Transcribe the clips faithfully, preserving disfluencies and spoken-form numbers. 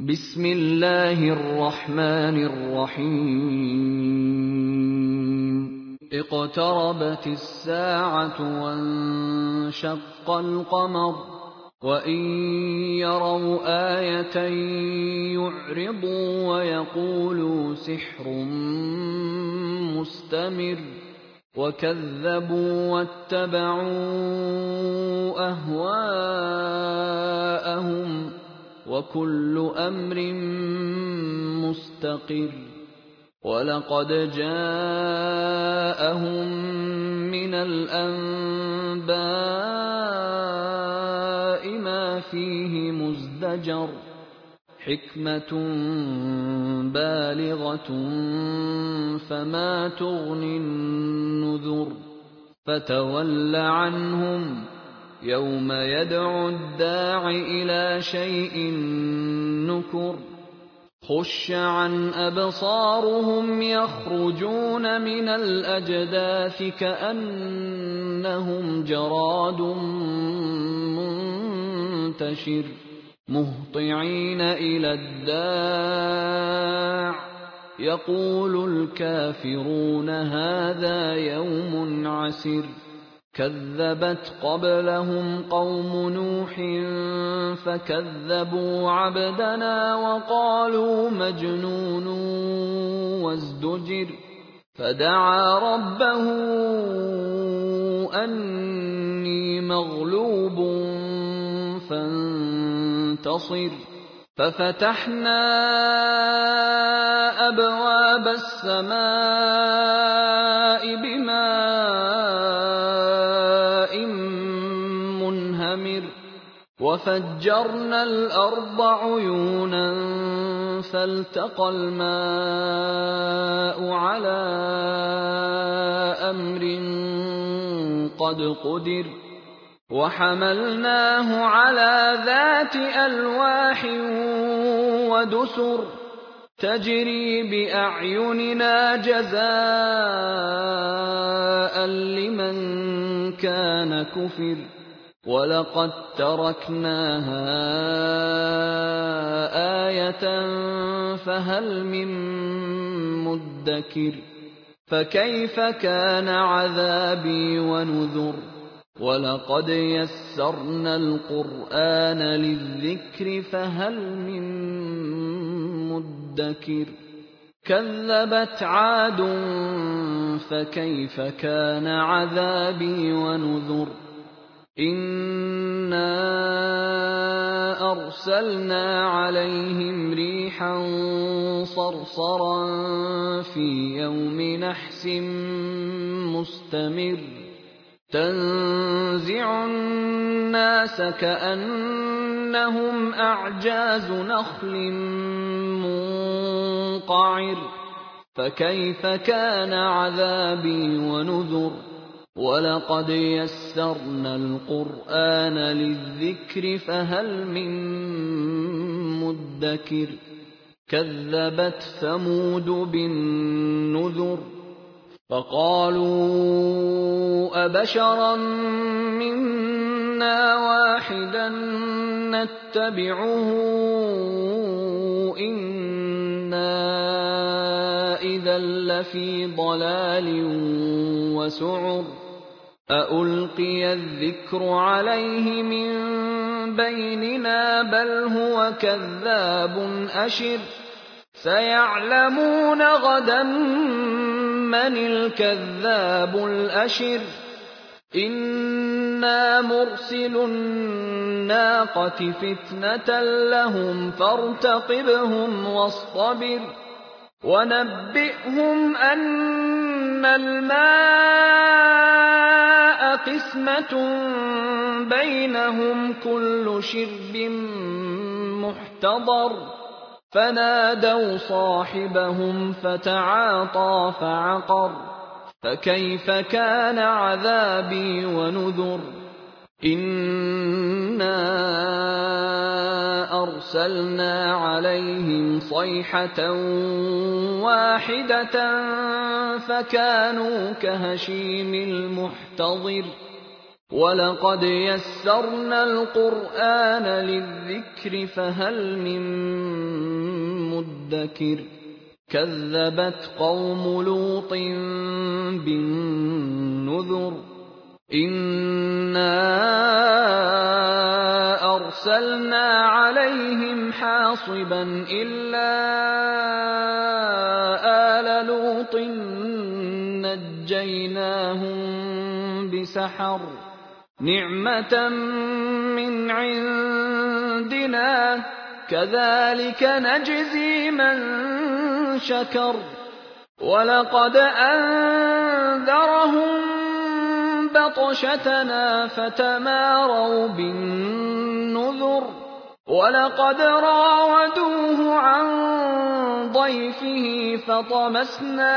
بسم الله الرحمن الرحيم اقتربت الساعة وانشق القمر وإن يروا آية يعرضوا ويقولوا سحر مستمر وكذبوا واتبعوا أهواءهم وكل أمر مستقر ولقد جاءهم من الأنباء ما فيه مزدجر حكمة بالغة فما تغني النذر فتول عنهم يوم يدعو الداع إلى شيء نكر خش عن أبصارهم يخرجون من الأجداث كأنهم جراد منتشر مهطعين إلى الداع يقول الكافرون هذا يوم عسر كذبت قبلهم قوم نوح فكذبوا عبدنا وقالوا مجنون وازدجر فدعا ربه أني مغلوب فانتصر ففتحنا أبواب السماء بماء منهمر وفجرنا الأرض عيونا فالتقى الماء على أمر قد قدر وحملناه على ذات ألواح ودسر تجري بأعيننا جزاء لمن كان كفر ولقد تركناها آية فهل من مدكر فكيف كان عذابي ونذر ولقد يسرنا القرآن للذكر فهل من مدكر كذبت عاد فكيف كان عذابي ونذر إنا أرسلنا عليهم ريحا صرصرا في يوم نحس مستمر تنزع الناس كأنهم أعجاز نخل منقعر فكيف كان عذابي ونذر ولقد يسرنا القرآن للذكر فهل من مدكر كذبت ثمود بالنذر فقالوا أبشرا منا واحدا نتبعه إنا إذا لفي ضلال وسعر أألقي الذكر عليه من بيننا بل هو كذاب أشر سيعلمون غدا من الكذاب الأشر إنا مرسل الناقة فتنة لهم فارتقبهم واصطبر ونبئهم أن الماء قسمة بينهم كل شرب محتضر فنادوا صاحبهم فتعاطى فعقر فكيف كان عذابي ونذر إنا أرسلنا عليهم صيحة واحدة فكانوا كهشيم المحتضر وَلَقَدْ يَسَّرْنَا الْقُرْآنَ لِلذِّكْرِ فَهَلْ مِن مدكر كذبت قوم لوط بالنذر إنا أرسلنا عليهم حاصبا إلا آل لوط نجيناهم بسحر نعمة من عندنا كذلك نجزي من شكر ولقد أنذرهم بطشتنا فتماروا بالنذر ولقد راودوه عن ضيفه فطمسنا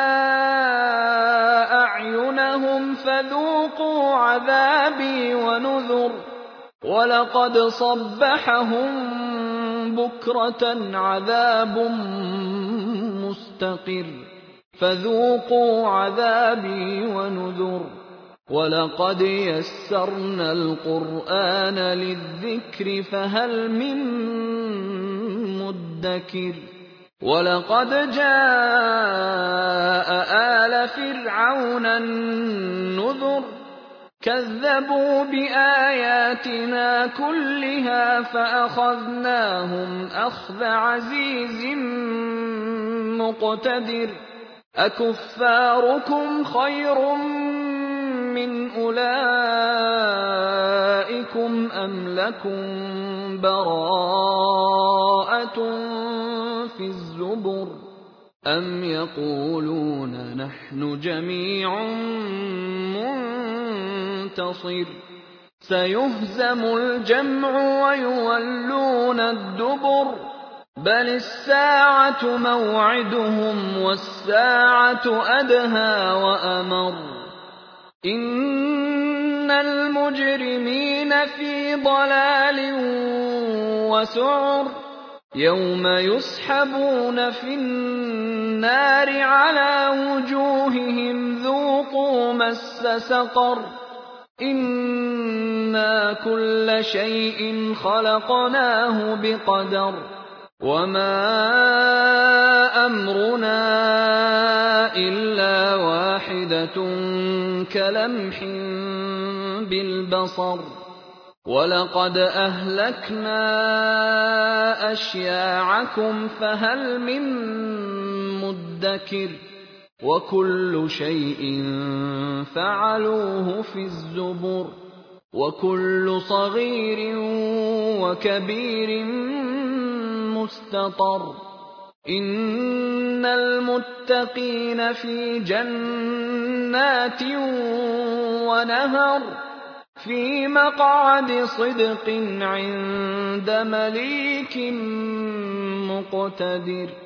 أعينهم فذوقوا عذابي ونذر ولقد صبحهم بكرة عذاب مستقر فذوقوا عذابي ونذر ولقد يسرنا القرآن للذكر فهل من مدكر ولقد جاء آل فرعون النذر كذبوا بآياتنا كلها فأخذناهم أخذ عزيز مقتدر أكفاركم خير من أولئكم أم لكم براءة في الزبر أم يقولون نحن جميع منتصر سيهزم الجمع ويولون الدبر بل الساعة موعدهم والساعة أدهى وأمر إن المجرمين في ضلال وسعر يوم يسحبون في النار على وجوههم ذوقوا مس سقر إنا كل شيء خلقناه بقدر وما أمرنا إلا واحدة كلمح بالبصر ولقد أهلكنا أشياعكم فهل من مدكر وكل شيء فعلوه في الزبر وكل صغير وكبير مستطر إن المتقين في جنات ونهر في مقعد صدق عند مليك مقتدر.